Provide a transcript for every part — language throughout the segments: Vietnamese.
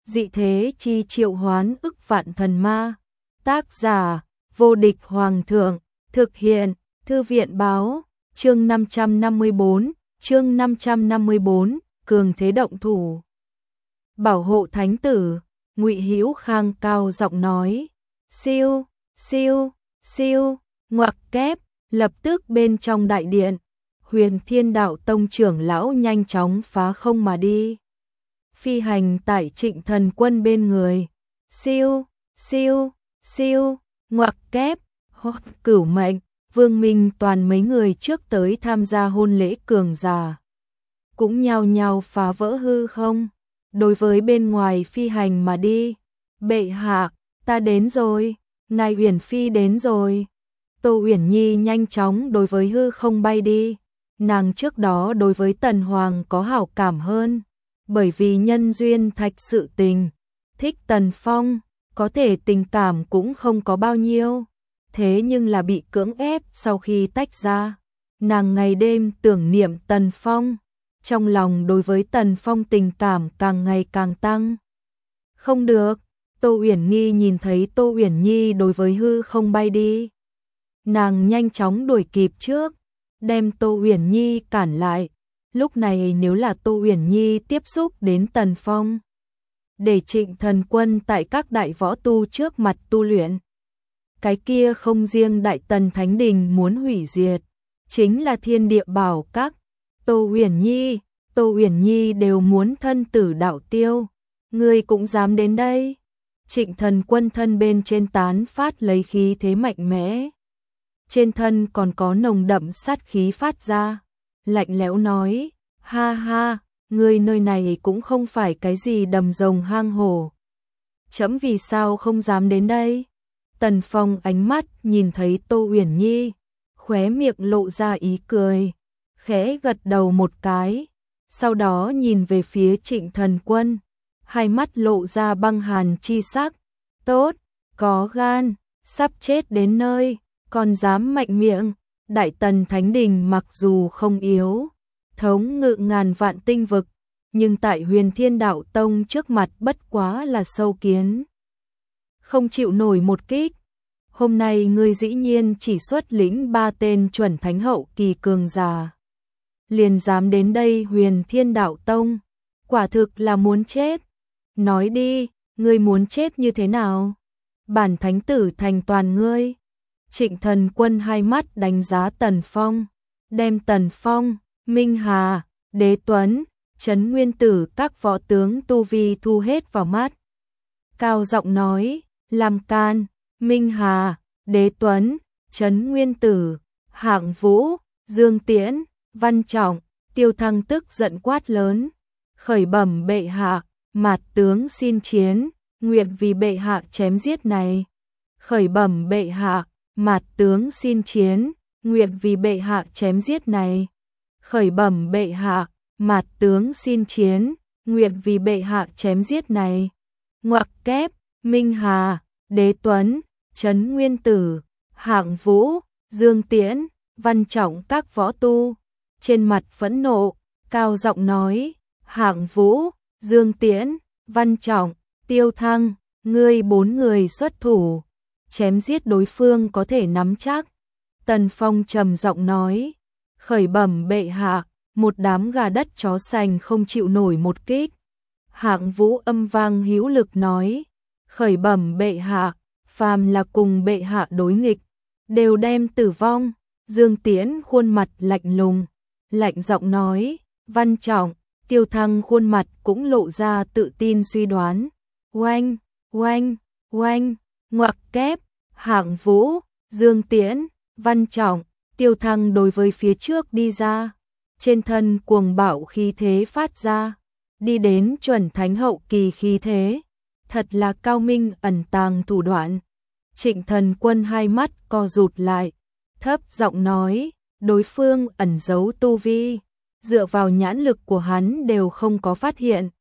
dị thế chi triệu hoán ức vạn thần ma. Tác giả, vô địch hoàng thượng, thực hiện, thư viện báo, chương 554, cường thế động thủ. Bảo hộ thánh tử, Ngụy Hữu Khang cao giọng nói. Siêu, siêu, siêu, ngoặc kép, lập tức bên trong đại điện, Huyền Thiên Đạo Tông trưởng lão nhanh chóng phá không mà đi. Phi hành tại Trịnh Thần Quân bên người. Siêu, siêu, siêu, ngoặc kép, Cửu Mệnh, Vương Minh toàn mấy người trước tới tham gia hôn lễ cường giả cũng nhao nhao phá vỡ hư không, đối với bên ngoài phi hành mà đi. Bệ hạ, ta đến rồi, ngài Uyển Phi đến rồi. Tô Uyển Nhi nhanh chóng đối với hư không bay đi. Nàng trước đó đối với Tần Hoàng có hảo cảm hơn, bởi vì nhân duyên thạch sự tình, thích Tần Phong, có thể tình cảm cũng không có bao nhiêu, thế nhưng là bị cưỡng ép sau khi tách ra. Nàng ngày đêm tưởng niệm Tần Phong, trong lòng đối với Tần Phong tình cảm càng ngày càng tăng. Không được, Tô Uyển Nhi nhìn thấy Tô Uyển Nhi đối với hư không bay đi. Nàng nhanh chóng đuổi kịp trước, đem Tô Uyển Nhi cản lại. Lúc này nếu là Tô Uyển Nhi tiếp xúc đến Tần Phong, để Trịnh Thần Quân tại các đại võ tu trước mặt tu luyện, cái kia không riêng Đại Tần Thánh Đình muốn hủy diệt, chính là Thiên Địa Bảo Các, Tô Uyển Nhi đều muốn thân tử đạo tiêu. Ngươi cũng dám đến đây? Trịnh Thần Quân thân bên trên tán phát lấy khí thế mạnh mẽ, trên thân còn có nồng đậm sát khí phát ra, lạnh lẽo nói, ha ha, ngươi nơi này cũng không phải cái gì đầm rồng hang hổ. Trẫm vì sao không dám đến đây? Tần Phong ánh mắt nhìn thấy Tô Uyển Nhi, khóe miệng lộ ra ý cười, khẽ gật đầu một cái, sau đó nhìn về phía Trịnh Thần Quân, hai mắt lộ ra băng hàn chi sắc. Tốt, có gan, sắp chết đến nơi, còn dám mạnh miệng. Đại Tần Thánh Đình mặc dù không yếu, thống ngự ngàn vạn tinh vực, nhưng tại Huyền Thiên Đạo Tông trước mặt bất quá là sâu kiến, không chịu nổi một kích. Hôm nay ngươi dĩ nhiên chỉ xuất lĩnh 3 tên chuẩn thánh hậu kỳ cường giả, liền dám đến đây Huyền Thiên Đạo Tông, quả thực là muốn chết. Nói đi, ngươi muốn chết như thế nào? Bản thánh tử thành toàn ngươi. Trịnh Thần Quân hai mắt đánh giá Tần Phong, đem Tần Phong, Minh Hà, Đế Tuấn, Trấn Nguyên Tử các võ tướng tu vi thu hết vào mắt. Cao giọng nói, Lam Can, Minh Hà, Đế Tuấn, Trấn Nguyên Tử, Hạng Vũ, Dương Tiễn, Văn Trọng, Tiêu Thăng tức giận quát lớn, khởi bẩm bệ hạ, Mạt tướng xin chiến, nguyện vì bệ hạ chém giết này. Khởi bẩm bệ hạ, Mạt tướng xin chiến, nguyện vì bệ hạ chém giết này. Khởi bẩm bệ hạ, Mạt tướng xin chiến, nguyện vì bệ hạ chém giết này. Ngoặc kép, Minh Hà, Đế Tuấn, Trấn Nguyên Tử, Hạng Vũ, Dương Tiễn, Văn Trọng các võ tu, trên mặt phẫn nộ, cao giọng nói, Hạng Vũ, Dương Tiễn, Văn Trọng, Tiêu Thăng, ngươi 4 người xuất thủ, chém giết đối phương có thể nắm chắc. Tần Phong trầm giọng nói, khởi bẩm bệ hạ, một đám gà đất chó sành không chịu nổi một kích. Hạng Vũ âm vang hữu lực nói, khởi bẩm bệ hạ, phàm là cùng bệ hạ đối nghịch, đều đem tử vong. Dương Tiễn khuôn mặt lạnh lùng, lạnh giọng nói, Văn Trọng, Tiêu Thăng khuôn mặt cũng lộ ra tự tin suy đoán. Oanh, oanh, oanh, ngoặc kép, Hạng Vũ, Dương Tiễn, Văn Trọng, Tiêu Thăng đối với phía trước đi ra, trên thân cuồng bạo khí thế phát ra, đi đến chuẩn thánh hậu kỳ khí thế, thật là cao minh ẩn tàng thủ đoạn. Trịnh Thần Quân hai mắt co rụt lại, thấp giọng nói, đối phương ẩn giấu tu vi, dựa vào nhãn lực của hắn đều không có phát hiện.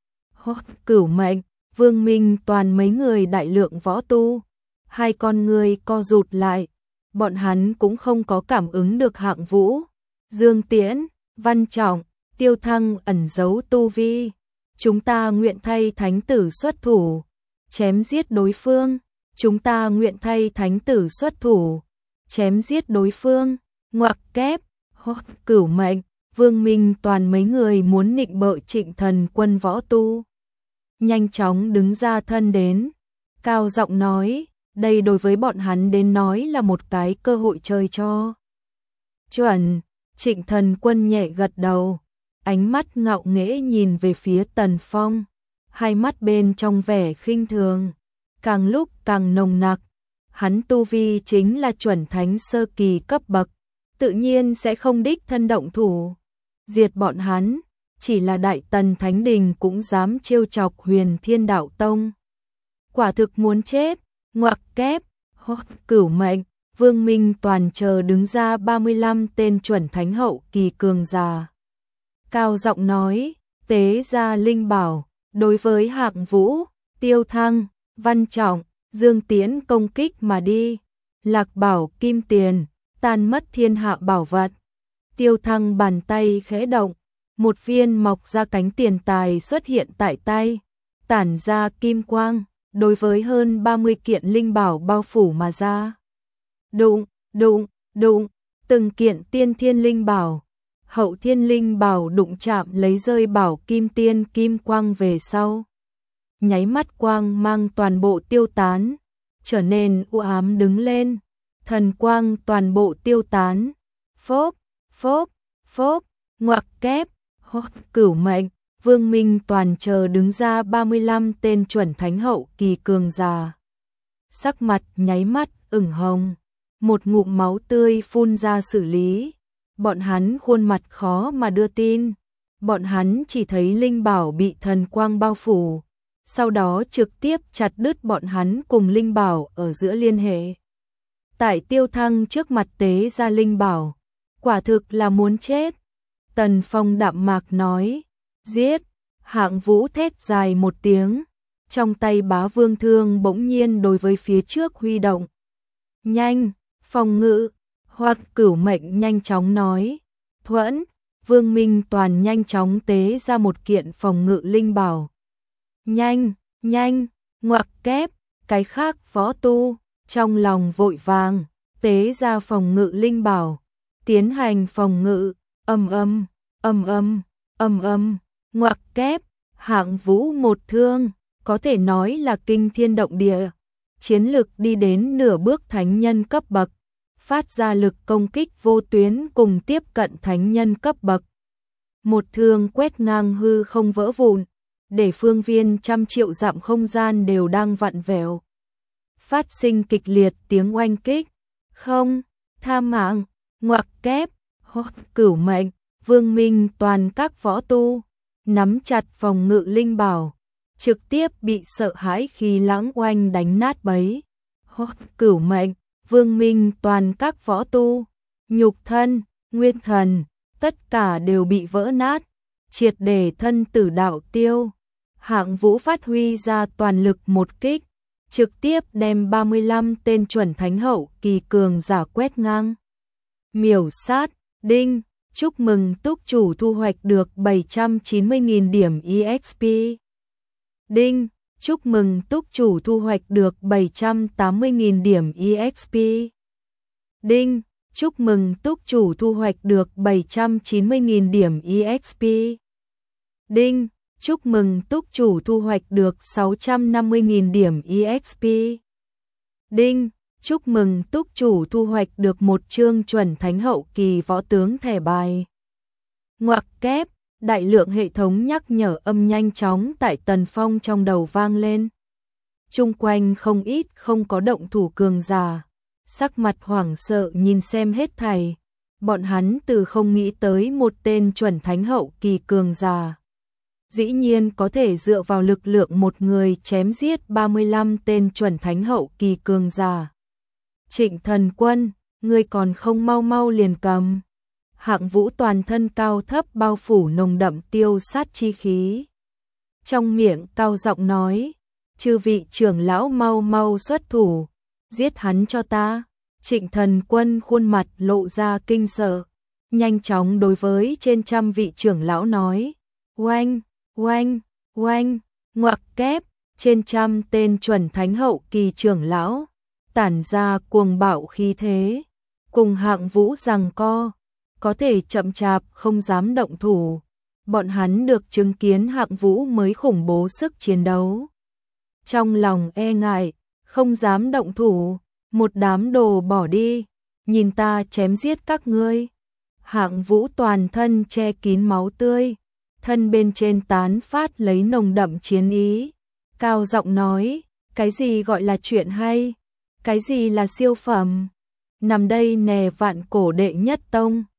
Cửu Mệnh, Vương Minh toàn mấy người đại lượng võ tu, hai con người co rụt lại, bọn hắn cũng không có cảm ứng được Hạng Vũ, Dương Tiễn, Văn Trọng, Tiêu Thăng ẩn giấu tu vi. chúng ta nguyện thay thánh tử xuất thủ, chém giết đối phương, chúng ta nguyện thay thánh tử xuất thủ, chém giết đối phương, ngoặc kép, Cửu Mệnh, Vương Minh Toàn mấy người muốn nịnh bợ Trịnh Thần Quân võ tu. Nhanh chóng đứng ra thân đến, cao giọng nói, đây đối với bọn hắn đến nói là một cái cơ hội chơi cho. Chuẩn, Trịnh Thần Quân nhẹ gật đầu, ánh mắt ngạo nghễ nhìn về phía Tần Phong, hai mắt bên trong vẻ khinh thường, càng lúc càng nồng nặc. Hắn tu vi chính là chuẩn thánh sơ kỳ cấp bậc, tự nhiên sẽ không đích thân động thủ. Diệt bọn hắn, chỉ là Đại Tần Thánh Đình cũng dám trêu chọc Huyền Thiên Đạo Tông. Quả thực muốn chết, ngoặc kép, Cửu Mệnh, Vương Minh Toàn chờ đứng ra 35 tên chuẩn thánh hậu kỳ cường già. Cao giọng nói, tế ra linh bảo, đối với Hạng Vũ, Tiêu Thăng, Văn Trọng, Dương Tiễn công kích mà đi. Lạc Bảo kim tiền, tan mất thiên hạ bảo vật. Tiêu Thăng bàn tay khẽ động, một viên mọc ra cánh tiền tài xuất hiện tại tay, tản ra kim quang, đối với hơn 30 kiện linh bảo bao phủ mà ra. Đụng, đụng, đụng, từng kiện tiên thiên linh bảo, hậu thiên linh bảo đụng chạm lấy rơi bảo kim tiên kim quang về sau. Nháy mắt quang mang toàn bộ tiêu tán, trở nên u ám đứng lên, thần quang toàn bộ tiêu tán. Phốp, phốp, phốp, ngoặc kép, Cửu Mệnh, Vương Minh Toàn chờ đứng ra 35 tên chuẩn thánh hậu kỳ cường già. Sắc mặt nháy mắt ửng hồng, một ngụm máu tươi phun ra xử lý. Bọn hắn khuôn mặt khó mà đưa tin, bọn hắn chỉ thấy linh bảo bị thần quang bao phủ, sau đó trực tiếp chặt đứt bọn hắn cùng linh bảo ở giữa liên hệ. Tại Tiêu Thăng trước mặt tế ra linh bảo, quả thực là muốn chết. Tần Phong đạm mạc nói, giết. Hạng Vũ thét dài một tiếng, trong tay Bá Vương thương bỗng nhiên đối với phía trước huy động. Nhanh, phòng ngự, hoặc Cửu Mệnh nhanh chóng nói, thuẫn. Vương Minh Toàn nhanh chóng tế ra một kiện phòng ngự linh bảo. Nhanh, nhanh, ngoặc kép, cái khác võ tu, trong lòng vội vàng, tế ra phòng ngự linh bảo, tiến hành phòng ngự, âm âm, âm âm, âm âm, ngoặc kép, Hạng Vũ một thương, có thể nói là kinh thiên động địa, chiến lực đi đến nửa bước thánh nhân cấp bậc, phát ra lực công kích vô tuyến cùng tiếp cận thánh nhân cấp bậc. Một thương quét ngang hư không vỡ vụn, để phương viên trăm triệu dặm không gian đều đang vặn vẹo. Phát sinh kịch liệt tiếng oanh kích, không, tha mạng, ngoặc kép, Cửu Mệnh, Vương Minh Toàn các võ tu, nắm chặt phòng ngự linh bảo, trực tiếp bị sợ hãi khi lãng oanh đánh nát bấy. Cửu Mệnh, Vương Minh Toàn các võ tu, nhục thân, nguyên thần, tất cả đều bị vỡ nát, triệt để thân tử đạo tiêu. Hạng Vũ phát huy ra toàn lực một kích, trực tiếp đem 35 tên chuẩn thánh hậu kỳ cường giả quét ngang. Miểu sát, đinh, chúc mừng túc chủ thu hoạch được 790.000 điểm EXP. Đinh, chúc mừng túc chủ thu hoạch được 780.000 điểm EXP. Đinh, chúc mừng túc chủ thu hoạch được 790.000 điểm EXP. Đinh, chúc mừng túc chủ thu hoạch được 650.000 điểm EXP. Đinh, chúc mừng túc chủ thu hoạch được một chương chuẩn thánh hậu kỳ võ tướng thẻ bài. Ngoặc kép, đại lượng hệ thống nhắc nhở âm nhanh chóng tại Tần Phong trong đầu vang lên. Chung quanh không ít không có động thủ cường giả, sắc mặt hoảng sợ nhìn xem hết thảy. Bọn hắn từ không nghĩ tới một tên chuẩn thánh hậu kỳ cường giả dĩ nhiên có thể dựa vào lực lượng một người chém giết 35 tên chuẩn thánh hậu kỳ cường giả. Trịnh Thần Quân, ngươi còn không mau mau liền cầm. Hạng Vũ toàn thân cao thấp bao phủ nồng đậm tiêu sát chi khí. Trong miệng cao giọng nói, chư vị trưởng lão mau mau xuất thủ, giết hắn cho ta. Trịnh Thần Quân khuôn mặt lộ ra kinh sợ, nhanh chóng đối với trên trăm vị trưởng lão nói, oanh, oanh, Oanh, ngoặc kép, trên trăm tên chuẩn thánh hậu kỳ trưởng lão, tản ra cuồng bạo khí thế, cùng Hạng Vũ giằng co, có thể chậm chạp không dám động thủ. Bọn hắn được chứng kiến Hạng Vũ mới khủng bố sức chiến đấu. Trong lòng e ngại, không dám động thủ, một đám đồ bỏ đi, nhìn ta chém giết các ngươi. Hạng Vũ toàn thân che kín máu tươi, thân bên trên tán phát lấy nồng đậm chiến ý, cao giọng nói, cái gì gọi là chuyện hay, cái gì là siêu phẩm, nằm đây nè vạn cổ đệ nhất tông.